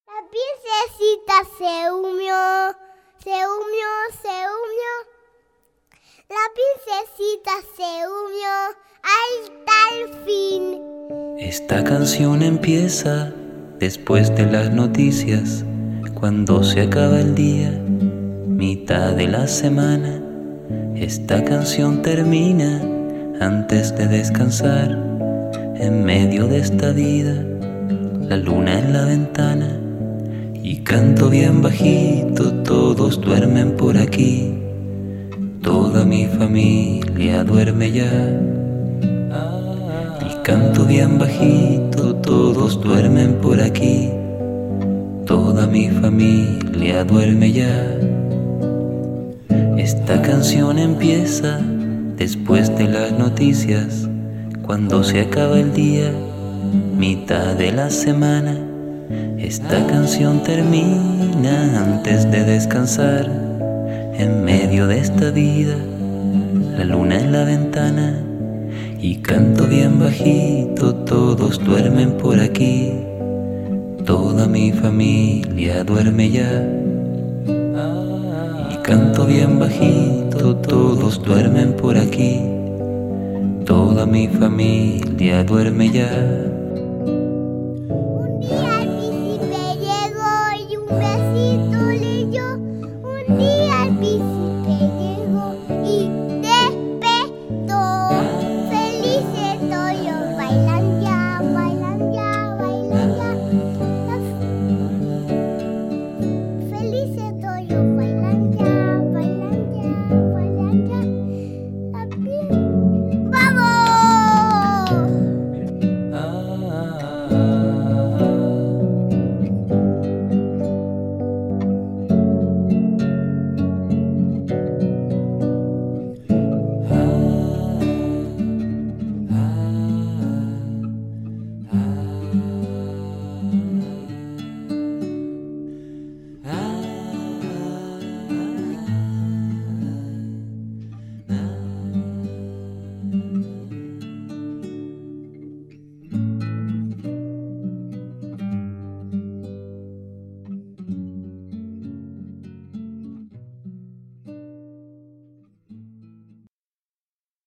La princesita se humió, se humió, se humió. La princesita se humió hasta el fin. Esta canción empieza después de las noticias, cuando se acaba el día, mitad de la semana. Esta canción termina antes de descansar, en medio de esta vida, la luna en la ventana. Y canto bien bajito, todos duermen por aquí, toda mi familia duerme ya. Y canto bien bajito, todos duermen por aquí, toda mi familia duerme ya. Esta canción empieza después de las noticias, cuando se acaba el día, mitad de la semana. Esta canción termina antes de descansar, en medio de esta vida, la luna en la ventana. Y canto bien bajito, todos duermen por aquí, toda mi familia duerme ya. Y canto bien bajito, todos duermen por aquí, toda mi familia duerme ya.